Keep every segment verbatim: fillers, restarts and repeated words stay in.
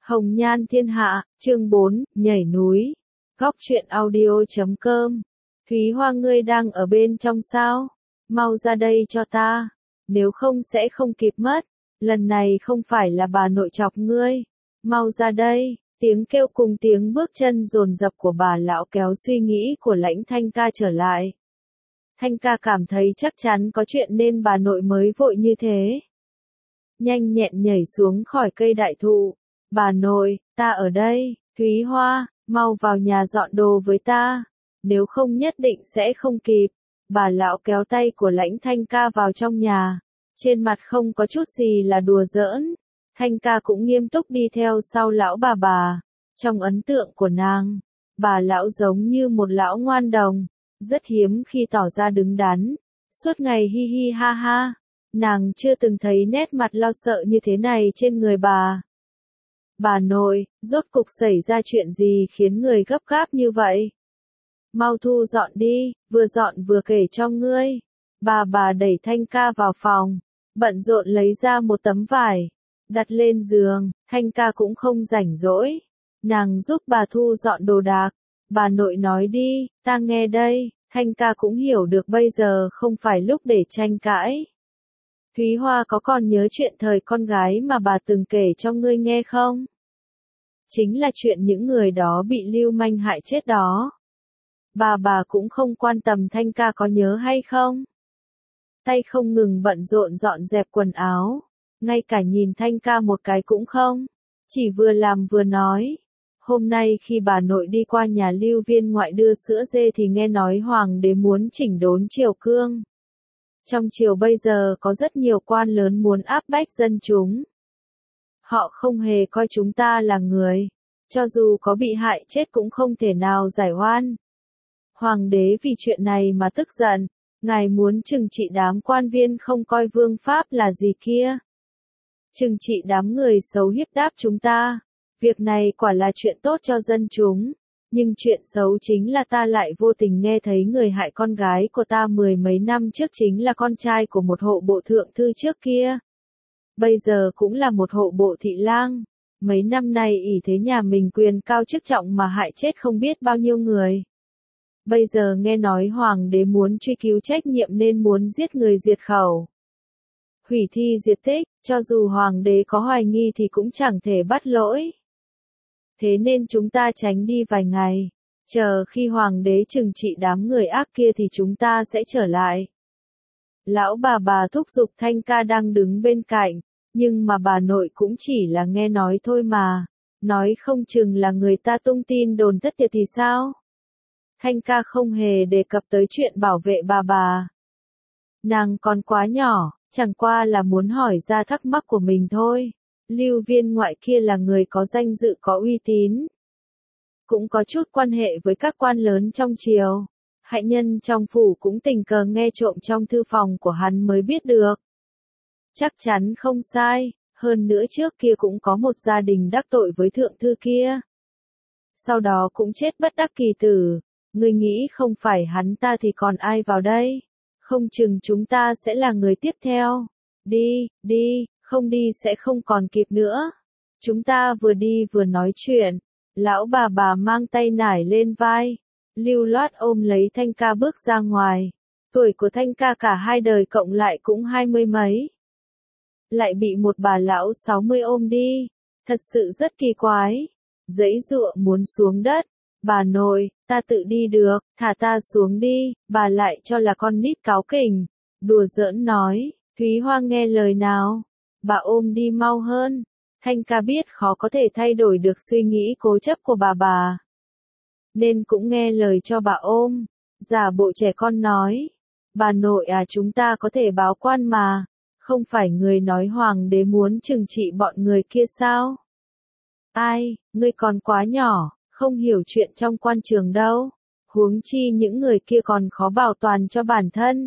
Hồng Nhan Thiên Hạ, chương bốn, nhảy núi. Góc truyện audio chấm com. Thúy Hoa, ngươi đang ở bên trong sao? Mau ra đây cho ta, nếu không sẽ không kịp mất. Lần này không phải là bà nội chọc ngươi. Mau ra đây. Tiếng kêu cùng tiếng bước chân dồn dập của bà lão kéo suy nghĩ của Lãnh Thanh Ca trở lại. Thanh Ca cảm thấy chắc chắn có chuyện nên bà nội mới vội như thế. Nhanh nhẹn nhảy xuống khỏi cây đại thụ. Bà nội, ta ở đây. Thúy Hoa, mau vào nhà dọn đồ với ta, nếu không nhất định sẽ không kịp. Bà lão kéo tay của Lãnh Thanh Ca vào trong nhà, trên mặt không có chút gì là đùa giỡn. Thanh Ca cũng nghiêm túc đi theo sau lão bà bà. Trong ấn tượng của nàng, bà lão giống như một lão ngoan đồng, rất hiếm khi tỏ ra đứng đắn, suốt ngày hi hi ha ha. Nàng chưa từng thấy nét mặt lo sợ như thế này trên người bà. Bà nội, rốt cục xảy ra chuyện gì khiến người gấp gáp như vậy? Mau thu dọn đi, vừa dọn vừa kể cho ngươi. Bà bà đẩy Thanh Ca vào phòng, bận rộn lấy ra một tấm vải, đặt lên giường. Thanh Ca cũng không rảnh rỗi, nàng giúp bà thu dọn đồ đạc. Bà nội nói đi, ta nghe đây. Thanh Ca cũng hiểu được bây giờ không phải lúc để tranh cãi. Thúy Hoa có còn nhớ chuyện thời con gái mà bà từng kể cho ngươi nghe không? Chính là chuyện những người đó bị lưu manh hại chết đó. Bà bà cũng không quan tâm Thanh Ca có nhớ hay không. Tay không ngừng bận rộn dọn dẹp quần áo, ngay cả nhìn Thanh Ca một cái cũng không, chỉ vừa làm vừa nói. Hôm nay khi bà nội đi qua nhà Lưu Viên ngoại đưa sữa dê thì nghe nói hoàng đế muốn chỉnh đốn triều cương. Trong triều bây giờ có rất nhiều quan lớn muốn áp bách dân chúng. Họ không hề coi chúng ta là người, cho dù có bị hại chết cũng không thể nào giải oan. Hoàng đế vì chuyện này mà tức giận, ngài muốn trừng trị đám quan viên không coi vương pháp là gì kia. Trừng trị đám người xấu hiếp đáp chúng ta. Việc này quả là chuyện tốt cho dân chúng, nhưng chuyện xấu chính là ta lại vô tình nghe thấy người hại con gái của ta mười mấy năm trước chính là con trai của một hộ bộ thượng thư trước kia. Bây giờ cũng là một hộ bộ thị lang. Mấy năm nay ỷ thế nhà mình quyền cao chức trọng mà hại chết không biết bao nhiêu người. Bây giờ nghe nói hoàng đế muốn truy cứu trách nhiệm nên muốn giết người diệt khẩu. Hủy thi diệt tích, cho dù hoàng đế có hoài nghi thì cũng chẳng thể bắt lỗi. Thế nên chúng ta tránh đi vài ngày, chờ khi hoàng đế trừng trị đám người ác kia thì chúng ta sẽ trở lại. Lão bà bà thúc giục Thanh Ca đang đứng bên cạnh, nhưng mà bà nội cũng chỉ là nghe nói thôi mà, nói không chừng là người ta tung tin đồn thất thiệt thì sao? Thanh Ca không hề đề cập tới chuyện bảo vệ bà bà. Nàng còn quá nhỏ, chẳng qua là muốn hỏi ra thắc mắc của mình thôi. Lưu Viên ngoại kia là người có danh dự có uy tín, cũng có chút quan hệ với các quan lớn trong triều. Hạnh nhân trong phủ cũng tình cờ nghe trộm trong thư phòng của hắn mới biết được. Chắc chắn không sai, hơn nữa trước kia cũng có một gia đình đắc tội với thượng thư kia. Sau đó cũng chết bất đắc kỳ tử. Ngươi nghĩ không phải hắn ta thì còn ai vào đây? Không chừng chúng ta sẽ là người tiếp theo. Đi, đi, không đi sẽ không còn kịp nữa. Chúng ta vừa đi vừa nói chuyện. Lão bà bà mang tay nải lên vai, lưu loát ôm lấy Thanh Ca bước ra ngoài. Tuổi của Thanh Ca cả hai đời cộng lại cũng hai mươi mấy. Lại bị một bà lão sáu mươi ôm đi. Thật sự rất kỳ quái. Giãy giụa muốn xuống đất. Bà nội, ta tự đi được, thả ta xuống đi. Bà lại cho là con nít cáu kỉnh, đùa giỡn nói. Thúy Hoa nghe lời nào, bà ôm đi mau hơn. Thanh Ca biết khó có thể thay đổi được suy nghĩ cố chấp của bà bà, nên cũng nghe lời cho bà ôm. Giả bộ trẻ con nói, bà nội à, chúng ta có thể báo quan mà, không phải người nói hoàng đế muốn trừng trị bọn người kia sao? Ai, ngươi còn quá nhỏ, không hiểu chuyện trong quan trường đâu, huống chi những người kia còn khó bảo toàn cho bản thân.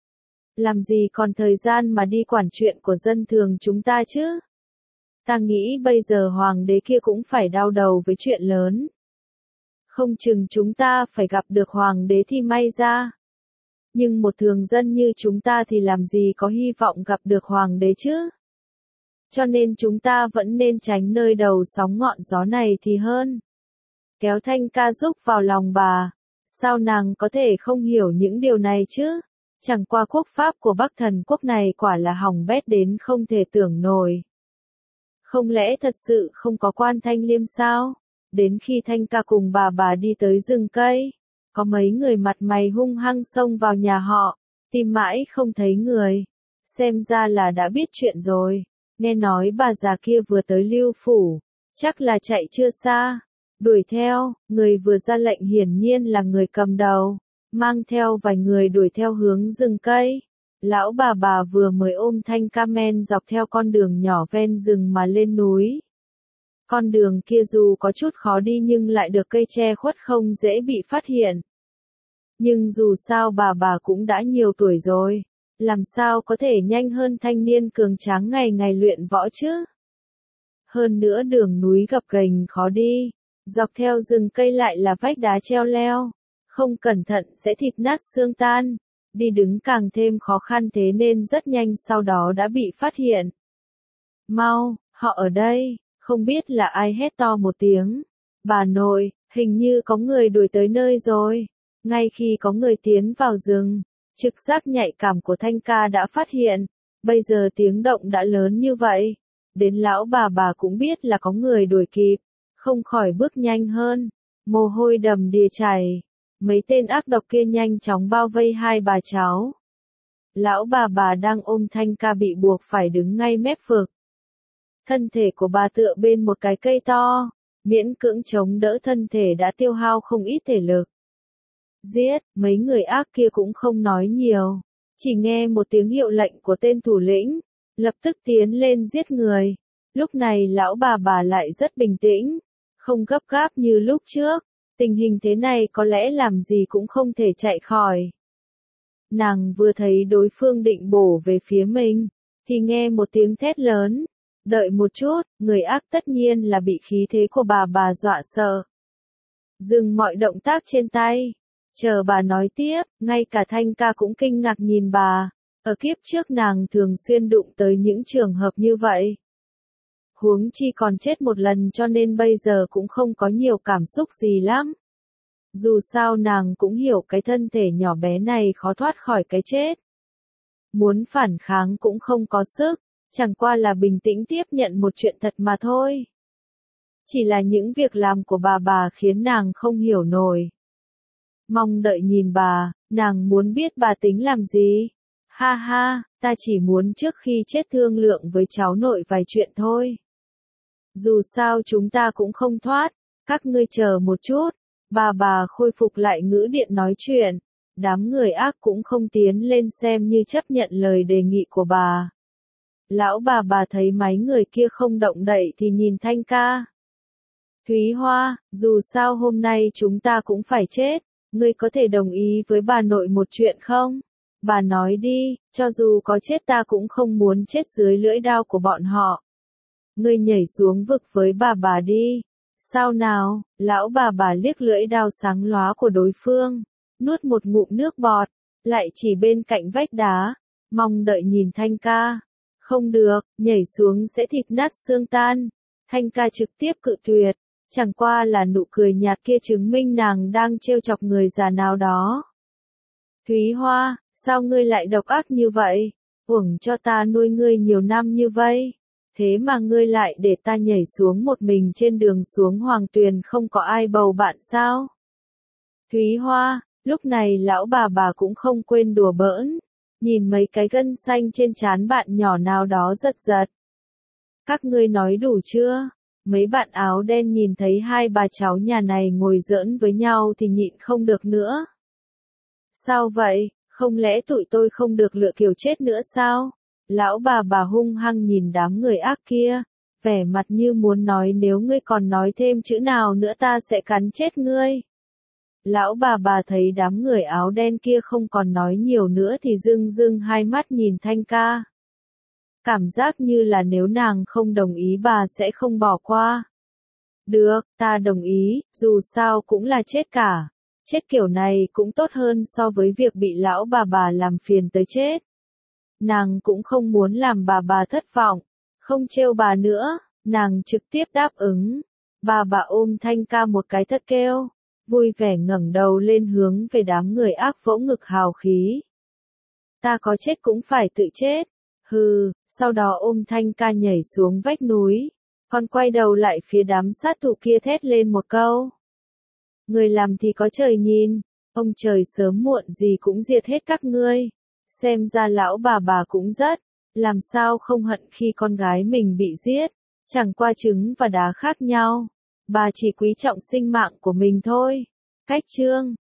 Làm gì còn thời gian mà đi quản chuyện của dân thường chúng ta chứ? Ta nghĩ bây giờ hoàng đế kia cũng phải đau đầu với chuyện lớn. Không chừng chúng ta phải gặp được hoàng đế thì may ra. Nhưng một thường dân như chúng ta thì làm gì có hy vọng gặp được hoàng đế chứ? cho nên chúng ta vẫn nên tránh nơi đầu sóng ngọn gió này thì hơn. Kéo Thanh ca giúp vào lòng bà, sao nàng có thể không hiểu những điều này chứ? Chẳng qua quốc pháp của Bắc Thần quốc này quả là hỏng bét đến không thể tưởng nổi. Không lẽ thật sự không có quan Thanh Liêm sao? Đến khi Thanh ca cùng bà bà đi tới rừng cây, có mấy người mặt mày hung hăng xông vào nhà họ, tìm mãi không thấy người. Xem ra là đã biết chuyện rồi, nghe nói bà già kia vừa tới Lưu phủ, chắc là chạy chưa xa. Đuổi theo, người vừa ra lệnh hiển nhiên là người cầm đầu, mang theo vài người đuổi theo hướng rừng cây. Lão bà bà vừa mới ôm Thanh ca men dọc theo con đường nhỏ ven rừng mà lên núi. Con đường kia dù có chút khó đi nhưng lại được cây che khuất không dễ bị phát hiện. Nhưng dù sao bà bà cũng đã nhiều tuổi rồi, làm sao có thể nhanh hơn thanh niên cường tráng ngày ngày luyện võ chứ? Hơn nữa đường núi gập ghềnh khó đi, dọc theo rừng cây lại là vách đá treo leo, không cẩn thận sẽ thịt nát xương tan, đi đứng càng thêm khó khăn thế nên rất nhanh sau đó đã bị phát hiện. Mau, họ ở đây, không biết là ai hét to một tiếng. Bà nội, hình như có người đuổi tới nơi rồi. Ngay khi có người tiến vào rừng, trực giác nhạy cảm của Thanh ca đã phát hiện, bây giờ tiếng động đã lớn như vậy. Đến lão bà bà cũng biết là có người đuổi kịp, không khỏi bước nhanh hơn, mồ hôi đầm đìa chảy. Mấy tên ác độc kia nhanh chóng bao vây hai bà cháu. Lão bà bà đang ôm Thanh ca bị buộc phải đứng ngay mép vực. Thân thể của bà tựa bên một cái cây to, miễn cưỡng chống đỡ thân thể đã tiêu hao không ít thể lực. Giết, mấy người ác kia cũng không nói nhiều, chỉ nghe một tiếng hiệu lệnh của tên thủ lĩnh, lập tức tiến lên giết người. Lúc này lão bà bà lại rất bình tĩnh, không gấp gáp như lúc trước, tình hình thế này có lẽ làm gì cũng không thể chạy khỏi. Nàng vừa thấy đối phương định bổ về phía mình, thì nghe một tiếng thét lớn. Đợi một chút, người ác tất nhiên là bị khí thế của bà bà dọa sợ. Dừng mọi động tác trên tay. Chờ bà nói tiếp, ngay cả Thanh ca cũng kinh ngạc nhìn bà. Ở kiếp trước nàng thường xuyên đụng tới những trường hợp như vậy. Huống chi còn chết một lần cho nên bây giờ cũng không có nhiều cảm xúc gì lắm. Dù sao nàng cũng hiểu cái thân thể nhỏ bé này khó thoát khỏi cái chết. Muốn phản kháng cũng không có sức. Chẳng qua là bình tĩnh tiếp nhận một chuyện thật mà thôi. Chỉ là những việc làm của bà bà khiến nàng không hiểu nổi. Mong đợi nhìn bà, nàng muốn biết bà tính làm gì. Ha ha, ta chỉ muốn trước khi chết thương lượng với cháu nội vài chuyện thôi. Dù sao chúng ta cũng không thoát, các ngươi chờ một chút. Bà bà khôi phục lại ngữ điện nói chuyện. Đám người ác cũng không tiến lên xem như chấp nhận lời đề nghị của bà. Lão bà bà thấy mấy người kia không động đậy thì nhìn Thanh ca. Thúy Hoa, dù sao hôm nay chúng ta cũng phải chết, ngươi có thể đồng ý với bà nội một chuyện không? Bà nói đi, cho dù có chết ta cũng không muốn chết dưới lưỡi đao của bọn họ. Ngươi nhảy xuống vực với bà bà đi. Sao nào? Lão bà bà liếc lưỡi đao sáng lóa của đối phương, nuốt một ngụm nước bọt, lại chỉ bên cạnh vách đá, mong đợi nhìn Thanh ca. Không được, nhảy xuống sẽ thịt nát xương tan. Thanh ca trực tiếp cự tuyệt, chẳng qua là nụ cười nhạt kia chứng minh nàng đang trêu chọc người già nào đó. Thúy Hoa, sao ngươi lại độc ác như vậy? Uổng cho ta nuôi ngươi nhiều năm như vậy. Thế mà ngươi lại để ta nhảy xuống một mình trên đường xuống Hoàng Tuyền không có ai bầu bạn sao? Thúy Hoa, lúc này lão bà bà cũng không quên đùa bỡn. Nhìn mấy cái gân xanh trên trán bạn nhỏ nào đó giật giật. Các ngươi nói đủ chưa? Mấy bạn áo đen nhìn thấy hai bà cháu nhà này ngồi giỡn với nhau thì nhịn không được nữa. Sao vậy, không lẽ tụi tôi không được lựa kiểu chết nữa sao? Lão bà bà hung hăng nhìn đám người ác kia, vẻ mặt như muốn nói nếu ngươi còn nói thêm chữ nào nữa ta sẽ cắn chết ngươi. Lão bà bà thấy đám người áo đen kia không còn nói nhiều nữa thì rưng rưng hai mắt nhìn Thanh ca. Cảm giác như là nếu nàng không đồng ý bà sẽ không bỏ qua. Được, ta đồng ý, dù sao cũng là chết cả. Chết kiểu này cũng tốt hơn so với việc bị lão bà bà làm phiền tới chết. Nàng cũng không muốn làm bà bà thất vọng. Không trêu bà nữa, nàng trực tiếp đáp ứng. Bà bà ôm Thanh ca một cái thất kêu, vui vẻ ngẩng đầu lên hướng về đám người áp vỗ ngực hào khí. Ta có chết cũng phải tự chết. Hừ, sau đó ôm Thanh ca nhảy xuống vách núi, còn quay đầu lại phía đám sát thủ kia thét lên một câu. Người làm thì có trời nhìn, ông trời sớm muộn gì cũng diệt hết các ngươi. Xem ra lão bà bà cũng rất, làm sao không hận khi con gái mình bị giết, chẳng qua trứng và đá khác nhau. Bà chỉ quý trọng sinh mạng của mình thôi. Cách chương